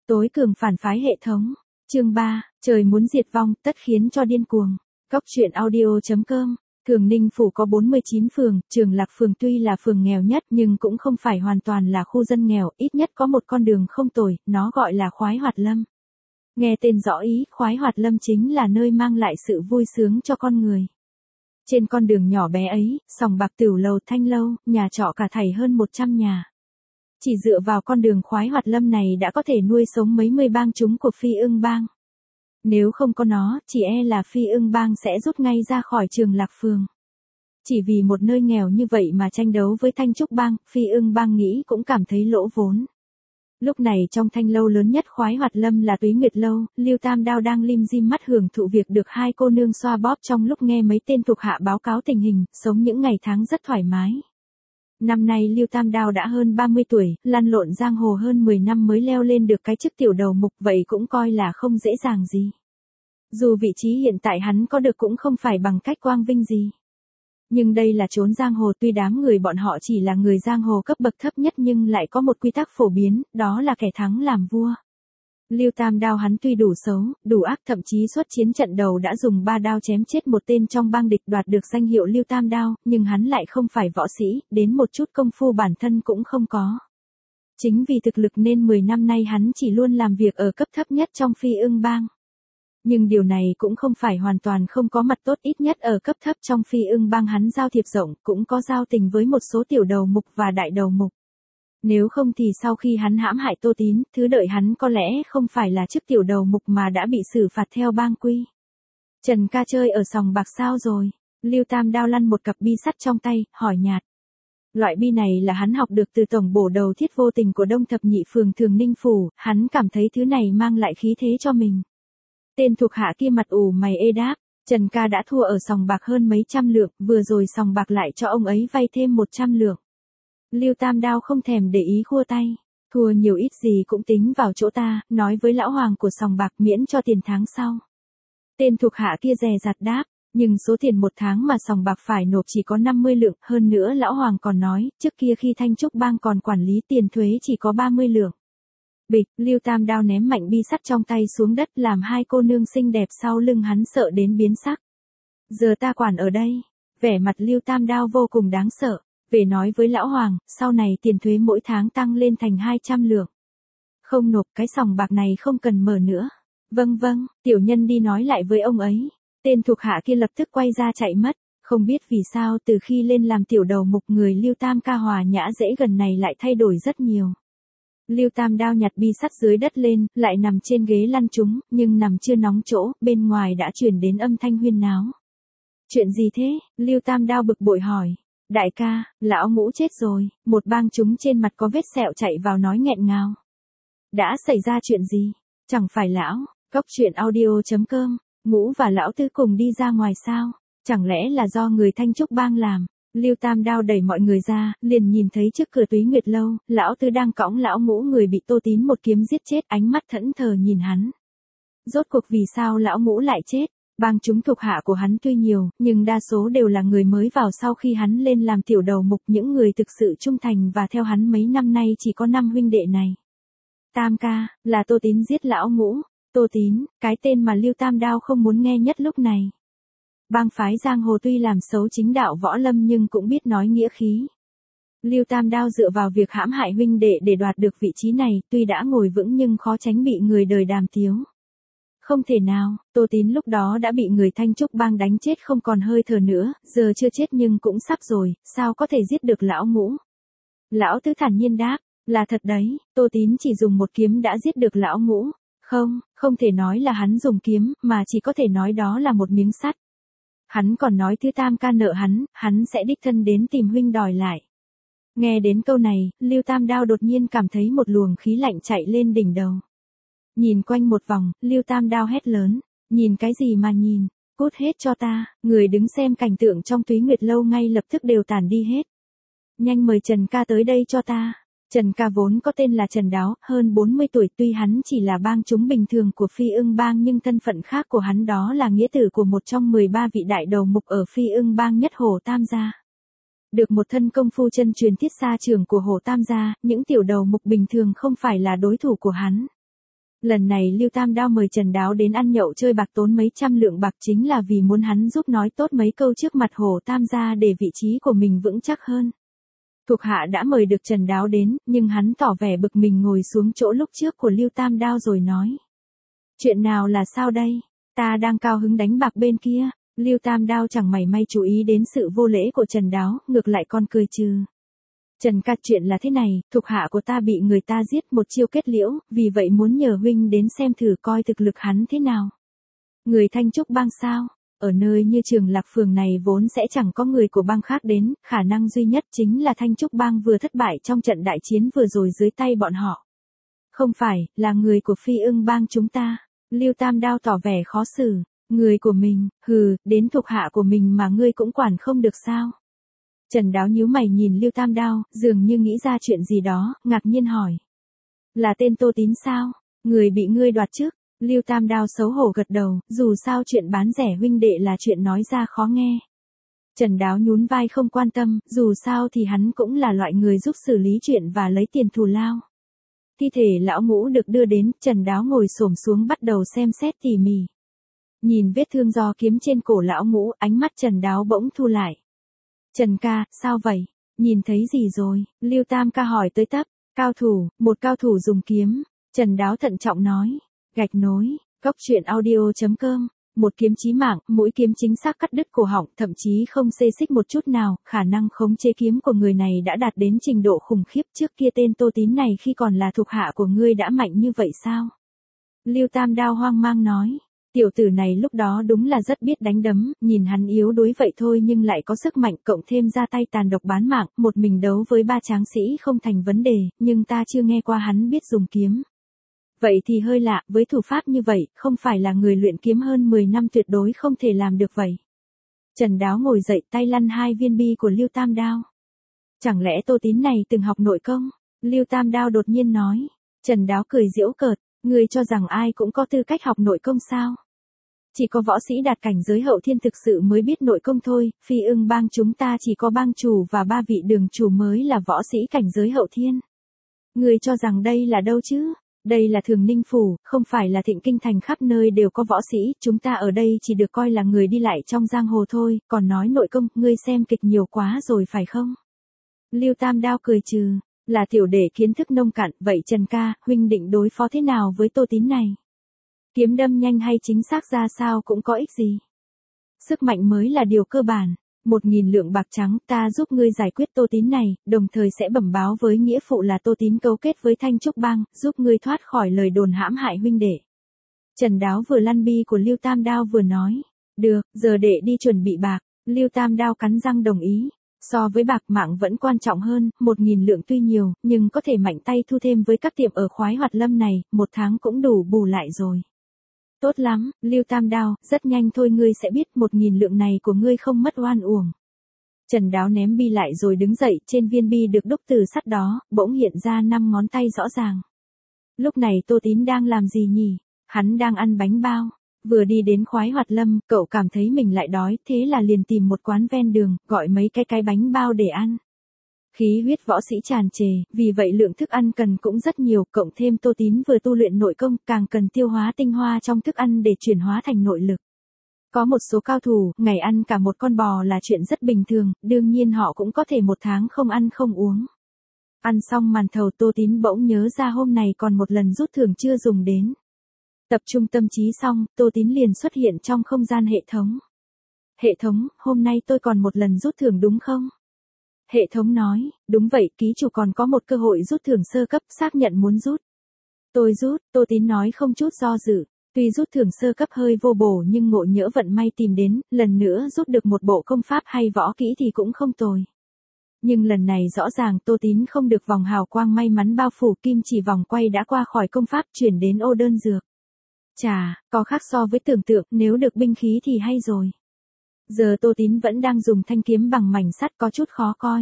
Tối cường phản phái hệ thống. Chương 3, trời muốn diệt vong, tất khiến cho điên cuồng. Cóc truyện audio.com. Thường Ninh Phủ có 49 phường, Trường Lạc Phường tuy là phường nghèo nhất nhưng cũng không phải hoàn toàn là khu dân nghèo, ít nhất có một con đường không tồi, nó gọi là Khoái Hoạt Lâm. Nghe tên rõ ý, Khoái Hoạt Lâm chính là nơi mang lại sự vui sướng cho con người. Trên con đường nhỏ bé ấy, sòng bạc tửu lầu thanh lâu, nhà trọ cả thảy hơn 100 nhà. Chỉ dựa vào con đường Khoái Hoạt Lâm này đã có thể nuôi sống mấy mươi bang chúng của Phi Ưng Bang. Nếu không có nó, chỉ e là Phi Ưng Bang sẽ rút ngay ra khỏi Trường Lạc Phường. Chỉ vì một nơi nghèo như vậy mà tranh đấu với Thanh Trúc Bang, Phi Ưng Bang nghĩ cũng cảm thấy lỗ vốn. Lúc này trong thanh lâu lớn nhất Khoái Hoạt Lâm là Túy Nguyệt Lâu, Lưu Tam Đao đang lim dim mắt hưởng thụ việc được hai cô nương xoa bóp trong lúc nghe mấy tên thuộc hạ báo cáo tình hình, sống những ngày tháng rất thoải mái. Năm nay Lưu Tam Đao đã hơn 30 tuổi, lăn lộn giang hồ hơn 10 năm mới leo lên được cái chức tiểu đầu mục, vậy cũng coi là không dễ dàng gì. Dù vị trí hiện tại hắn có được cũng không phải bằng cách quang vinh gì. Nhưng đây là chốn giang hồ, tuy đám người bọn họ chỉ là người giang hồ cấp bậc thấp nhất nhưng lại có một quy tắc phổ biến, đó là kẻ thắng làm vua. Lưu Tam Đao hắn tuy đủ xấu, đủ ác, thậm chí xuất chiến trận đầu đã dùng 3 đao chém chết một tên trong bang địch đoạt được danh hiệu Lưu Tam Đao, nhưng hắn lại không phải võ sĩ, đến một chút công phu bản thân cũng không có. Chính vì thực lực nên 10 năm nay hắn chỉ luôn làm việc ở cấp thấp nhất trong Phi Ưng Bang. Nhưng điều này cũng không phải hoàn toàn không có mặt tốt, ít nhất ở cấp thấp trong Phi Ưng Bang hắn giao thiệp rộng, cũng có giao tình với một số tiểu đầu mục và đại đầu mục. Nếu không thì sau khi hắn hãm hại Tô Tín, thứ đợi hắn có lẽ không phải là chức tiểu đầu mục mà đã bị xử phạt theo bang quy. Trần ca chơi ở sòng bạc sao rồi? Lưu Tam Đao lăn một cặp bi sắt trong tay, hỏi nhạt. Loại bi này là hắn học được từ tổng bổ đầu thiết vô tình của Đông Thập Nhị phường Thường Ninh Phủ, hắn cảm thấy thứ này mang lại khí thế cho mình. Tên thuộc hạ kia mặt ủ mày ê đáp, Trần ca đã thua ở sòng bạc hơn mấy trăm lượng, vừa rồi sòng bạc lại cho ông ấy vay thêm 100 lượng. Lưu Tam Đao không thèm để ý khua tay, thua nhiều ít gì cũng tính vào chỗ ta, nói với lão hoàng của sòng bạc miễn cho tiền tháng sau. Tên thuộc hạ kia dè dặt đáp, nhưng số tiền một tháng mà sòng bạc phải nộp chỉ có 50 lượng, hơn nữa lão hoàng còn nói, trước kia khi Thanh Trúc Bang còn quản lý tiền thuế chỉ có 30 lượng. Bịch, Lưu Tam Đao ném mạnh bi sắt trong tay xuống đất làm hai cô nương xinh đẹp sau lưng hắn sợ đến biến sắc. Giờ ta quản ở đây, vẻ mặt Lưu Tam Đao vô cùng đáng sợ. Về nói với lão hoàng, sau này tiền thuế mỗi tháng tăng lên thành 200 lượng. Không nộp, cái sòng bạc này không cần mở nữa. Vâng vâng, tiểu nhân đi nói lại với ông ấy. Tên thuộc hạ kia lập tức quay ra chạy mất. Không biết vì sao từ khi lên làm tiểu đầu mục người Lưu Tam ca hòa nhã dễ gần này lại thay đổi rất nhiều. Lưu Tam Đao nhặt bi sắt dưới đất lên, lại nằm trên ghế lăn trúng, nhưng nằm chưa nóng chỗ, bên ngoài đã truyền đến âm thanh huyên náo. Chuyện gì thế? Lưu Tam Đao bực bội hỏi. Đại ca, lão Ngũ chết rồi, một bang chúng trên mặt có vết sẹo chạy vào nói nghẹn ngào. Đã xảy ra chuyện gì? Chẳng phải lão, cóc truyện audio.com, Ngũ và lão Tư cùng đi ra ngoài sao? Chẳng lẽ là do người Thanh Trúc Bang làm? Lưu Tam Đao đẩy mọi người ra, liền nhìn thấy trước cửa Túy Nguyệt Lâu, lão Tư đang cõng lão Ngũ người bị Tô Tín một kiếm giết chết, ánh mắt thẫn thờ nhìn hắn. Rốt cuộc vì sao lão Ngũ lại chết? Bang chúng thuộc hạ của hắn tuy nhiều, nhưng đa số đều là người mới vào sau khi hắn lên làm tiểu đầu mục, những người thực sự trung thành và theo hắn mấy năm nay chỉ có 5 huynh đệ này. Tam ca, là Tô Tín giết lão Ngũ. Tô Tín, cái tên mà Lưu Tam Đao không muốn nghe nhất lúc này. Bang phái giang hồ tuy làm xấu chính đạo võ lâm nhưng cũng biết nói nghĩa khí. Lưu Tam Đao dựa vào việc hãm hại huynh đệ để đoạt được vị trí này, tuy đã ngồi vững nhưng khó tránh bị người đời đàm tiếu. Không thể nào, Tô Tín lúc đó đã bị người Thanh Trúc Bang đánh chết không còn hơi thở nữa, giờ chưa chết nhưng cũng sắp rồi, sao có thể giết được lão Ngũ? Lão Tứ thản nhiên đáp, là thật đấy, Tô Tín chỉ dùng một kiếm đã giết được lão Ngũ. Không thể nói là hắn dùng kiếm, mà chỉ có thể nói đó là một miếng sắt. Hắn còn nói thứ Tam ca nợ hắn sẽ đích thân đến tìm huynh đòi lại. Nghe đến câu này, Lưu Tam Đao đột nhiên cảm thấy một luồng khí lạnh chạy lên đỉnh đầu. Nhìn quanh một vòng, Lưu Tam Đao hét lớn, nhìn cái gì mà nhìn, cút hết cho ta, người đứng xem cảnh tượng trong Túy Nguyệt Lâu ngay lập tức đều tản đi hết. Nhanh mời Trần ca tới đây cho ta. Trần ca vốn có tên là Trần Đáo, hơn 40 tuổi, tuy hắn chỉ là bang chúng bình thường của Phi Ưng Bang nhưng thân phận khác của hắn đó là nghĩa tử của một trong 13 vị đại đầu mục ở Phi Ưng Bang nhất Hồ Tam gia. Được một thân công phu chân truyền thiết xa trường của Hồ Tam gia, những tiểu đầu mục bình thường không phải là đối thủ của hắn. Lần này Lưu Tam Đao mời Trần Đáo đến ăn nhậu chơi bạc tốn mấy trăm lượng bạc chính là vì muốn hắn giúp nói tốt mấy câu trước mặt Hồ Tam gia để vị trí của mình vững chắc hơn. Thuộc hạ đã mời được Trần Đáo đến, nhưng hắn tỏ vẻ bực mình ngồi xuống chỗ lúc trước của Lưu Tam Đao rồi nói. Chuyện nào là sao đây? Ta đang cao hứng đánh bạc bên kia. Lưu Tam Đao chẳng mảy may chú ý đến sự vô lễ của Trần Đáo, ngược lại còn cười trừ. Trần ca, chuyện là thế này, thuộc hạ của ta bị người ta giết một chiêu kết liễu, vì vậy muốn nhờ huynh đến xem thử coi thực lực hắn thế nào. Người Thanh Trúc bang sao? Ở nơi như Trường Lạc phường này vốn sẽ chẳng có người của bang khác đến, khả năng duy nhất chính là Thanh Trúc bang vừa thất bại trong trận đại chiến vừa rồi dưới tay bọn họ. Không phải, là người của Phi Ưng bang chúng ta. Lưu Tam Đao tỏ vẻ khó xử. Người của mình, đến thuộc hạ của mình mà ngươi cũng quản không được sao? Trần Đáo nhíu mày nhìn Lưu Tam Đao, dường như nghĩ ra chuyện gì đó, ngạc nhiên hỏi. Là tên Tô Tín sao? Người bị ngươi đoạt trước. Lưu Tam Đao xấu hổ gật đầu, dù sao chuyện bán rẻ huynh đệ là chuyện nói ra khó nghe. Trần Đáo nhún vai không quan tâm, dù sao thì hắn cũng là loại người giúp xử lý chuyện và lấy tiền thù lao. Thi thể lão Ngũ được đưa đến, Trần Đáo ngồi xổm xuống bắt đầu xem xét tỉ mỉ. Nhìn vết thương do kiếm trên cổ lão Ngũ, ánh mắt Trần Đáo bỗng thu lại. Trần ca, sao vậy? Nhìn thấy gì rồi? Lưu Tam ca hỏi tới tấp. Cao thủ, một cao thủ dùng kiếm. Trần Đáo thận trọng nói. Gạch nối, Cóc Truyện Audio.com. Một kiếm chí mạng, mũi kiếm chính xác cắt đứt cổ họng, thậm chí không xê xích một chút nào, khả năng khống chế kiếm của người này đã đạt đến trình độ khủng khiếp. Trước kia tên Tô Tín này khi còn là thuộc hạ của ngươi đã mạnh như vậy sao? Lưu Tam Đao hoang mang nói. Tiểu tử này lúc đó đúng là rất biết đánh đấm, nhìn hắn yếu đuối vậy thôi nhưng lại có sức mạnh, cộng thêm ra tay tàn độc bán mạng, một mình đấu với ba tráng sĩ không thành vấn đề, nhưng ta chưa nghe qua hắn biết dùng kiếm. Vậy thì hơi lạ, với thủ pháp như vậy, không phải là người luyện kiếm hơn 10 năm tuyệt đối không thể làm được vậy. Trần Đáo ngồi dậy, tay lăn 2 viên bi của Lưu Tam Đao. Chẳng lẽ Tô Tín này từng học nội công? Lưu Tam Đao đột nhiên nói. Trần Đáo cười giễu cợt, ngươi cho rằng ai cũng có tư cách học nội công sao? Chỉ có võ sĩ đạt cảnh giới hậu thiên thực sự mới biết nội công thôi, Phi Ưng bang chúng ta chỉ có bang chủ và 3 vị đường chủ mới là võ sĩ cảnh giới hậu thiên. Ngươi cho rằng đây là đâu chứ? Đây là Thường Ninh phủ, không phải là Thịnh Kinh thành khắp nơi đều có võ sĩ, chúng ta ở đây chỉ được coi là người đi lại trong giang hồ thôi, còn nói nội công, ngươi xem kịch nhiều quá rồi phải không? Lưu Tam Đao cười trừ, là tiểu đệ kiến thức nông cạn, vậy Trần ca, huynh định đối phó thế nào với Tô Tín này? Kiếm đâm nhanh hay chính xác ra sao cũng có ích gì. Sức mạnh mới là điều cơ bản. 1.000 lượng bạc trắng, ta giúp ngươi giải quyết Tô Tín này, đồng thời sẽ bẩm báo với nghĩa phụ là Tô Tín cấu kết với Thanh Trúc bang, giúp ngươi thoát khỏi lời đồn hãm hại huynh đệ. Trần Đáo vừa lăn bi của Lưu Tam Đao vừa nói. Được, giờ đệ đi chuẩn bị bạc. Lưu Tam Đao cắn răng đồng ý. So với bạc mạng vẫn quan trọng hơn, 1.000 lượng tuy nhiều, nhưng có thể mạnh tay thu thêm với các tiệm ở Khoái Hoạt Lâm này, 1 tháng cũng đủ bù lại rồi. Tốt lắm, Lưu Tam Đao, rất nhanh thôi ngươi sẽ biết 1.000 lượng này của ngươi không mất oan uổng. Trần Đáo ném bi lại rồi đứng dậy, trên viên bi được đúc từ sắt đó, bỗng hiện ra 5 ngón tay rõ ràng. Lúc này Tô Tín đang làm gì nhỉ? Hắn đang ăn bánh bao. Vừa đi đến Khoái Hoạt Lâm, cậu cảm thấy mình lại đói, thế là liền tìm một quán ven đường, gọi mấy cái bánh bao để ăn. Khí huyết võ sĩ tràn trề, vì vậy lượng thức ăn cần cũng rất nhiều, cộng thêm Tô Tín vừa tu luyện nội công, càng cần tiêu hóa tinh hoa trong thức ăn để chuyển hóa thành nội lực. Có một số cao thủ, ngày ăn cả một con bò là chuyện rất bình thường, đương nhiên họ cũng có thể 1 tháng không ăn không uống. Ăn xong màn thầu, Tô Tín bỗng nhớ ra hôm này còn một lần rút thưởng chưa dùng đến. Tập trung tâm trí xong, Tô Tín liền xuất hiện trong không gian hệ thống. Hệ thống, hôm nay tôi còn một lần rút thưởng đúng không? Hệ thống nói, đúng vậy, ký chủ còn có một cơ hội rút thưởng sơ cấp, xác nhận muốn rút. Tôi rút, Tô Tín nói không chút do dự. Tuy rút thưởng sơ cấp hơi vô bổ nhưng ngộ nhỡ vận may tìm đến, lần nữa rút được một bộ công pháp hay võ kỹ thì cũng không tồi. Nhưng lần này rõ ràng Tô Tín không được vòng hào quang may mắn bao phủ, kim chỉ vòng quay đã qua khỏi công pháp chuyển đến ô đơn dược. Chà, có khác so với tưởng tượng, nếu được binh khí thì hay rồi. Giờ Tô Tín vẫn đang dùng thanh kiếm bằng mảnh sắt có chút khó coi.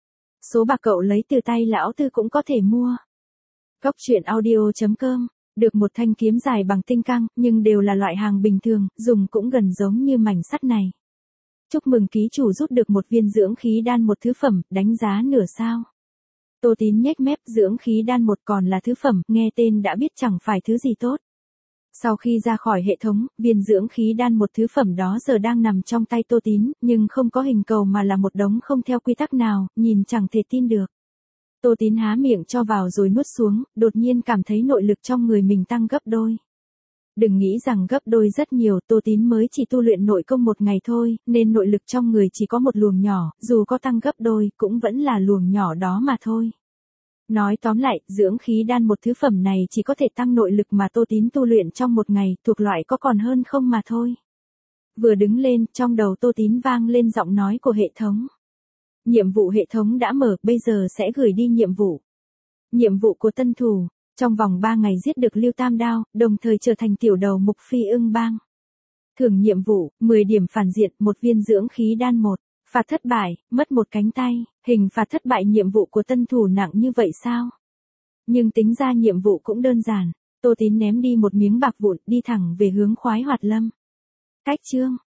Số bạc cậu lấy từ tay lão Tư cũng có thể mua. Cóc Truyện Audio.com. Được một thanh kiếm dài bằng tinh cang, nhưng đều là loại hàng bình thường, dùng cũng gần giống như mảnh sắt này. Chúc mừng ký chủ rút được một viên dưỡng khí đan, một thứ phẩm, đánh giá nửa sao. Tô Tín nhếch mép, dưỡng khí đan một còn là thứ phẩm, nghe tên đã biết chẳng phải thứ gì tốt. Sau khi ra khỏi hệ thống, viên dưỡng khí đan một thứ phẩm đó giờ đang nằm trong tay Tô Tín, nhưng không có hình cầu mà là một đống không theo quy tắc nào, nhìn chẳng thể tin được. Tô Tín há miệng cho vào rồi nuốt xuống, đột nhiên cảm thấy nội lực trong người mình tăng gấp đôi. Đừng nghĩ rằng gấp đôi rất nhiều, Tô Tín mới chỉ tu luyện nội công một ngày thôi, nên nội lực trong người chỉ có một luồng nhỏ, dù có tăng gấp đôi, cũng vẫn là luồng nhỏ đó mà thôi. Nói tóm lại, dưỡng khí đan một thứ phẩm này chỉ có thể tăng nội lực mà Tô Tín tu luyện trong một ngày, thuộc loại có còn hơn không mà thôi. Vừa đứng lên, trong đầu Tô Tín vang lên giọng nói của hệ thống. Nhiệm vụ hệ thống đã mở, bây giờ sẽ gửi đi nhiệm vụ. Nhiệm vụ của tân thủ, trong vòng 3 ngày giết được Lưu Tam Đao, đồng thời trở thành tiểu đầu mục Phi Ưng Bang. Thưởng nhiệm vụ, 10 điểm phản diện, 1 viên dưỡng khí đan 1. Phạt thất bại, mất 1 cánh tay, hình phạt thất bại. Nhiệm vụ của tân thủ nặng như vậy sao? Nhưng tính ra nhiệm vụ cũng đơn giản, Tô Tín ném đi một miếng bạc vụn, đi thẳng về hướng Khoái Hoạt Lâm. Cách chương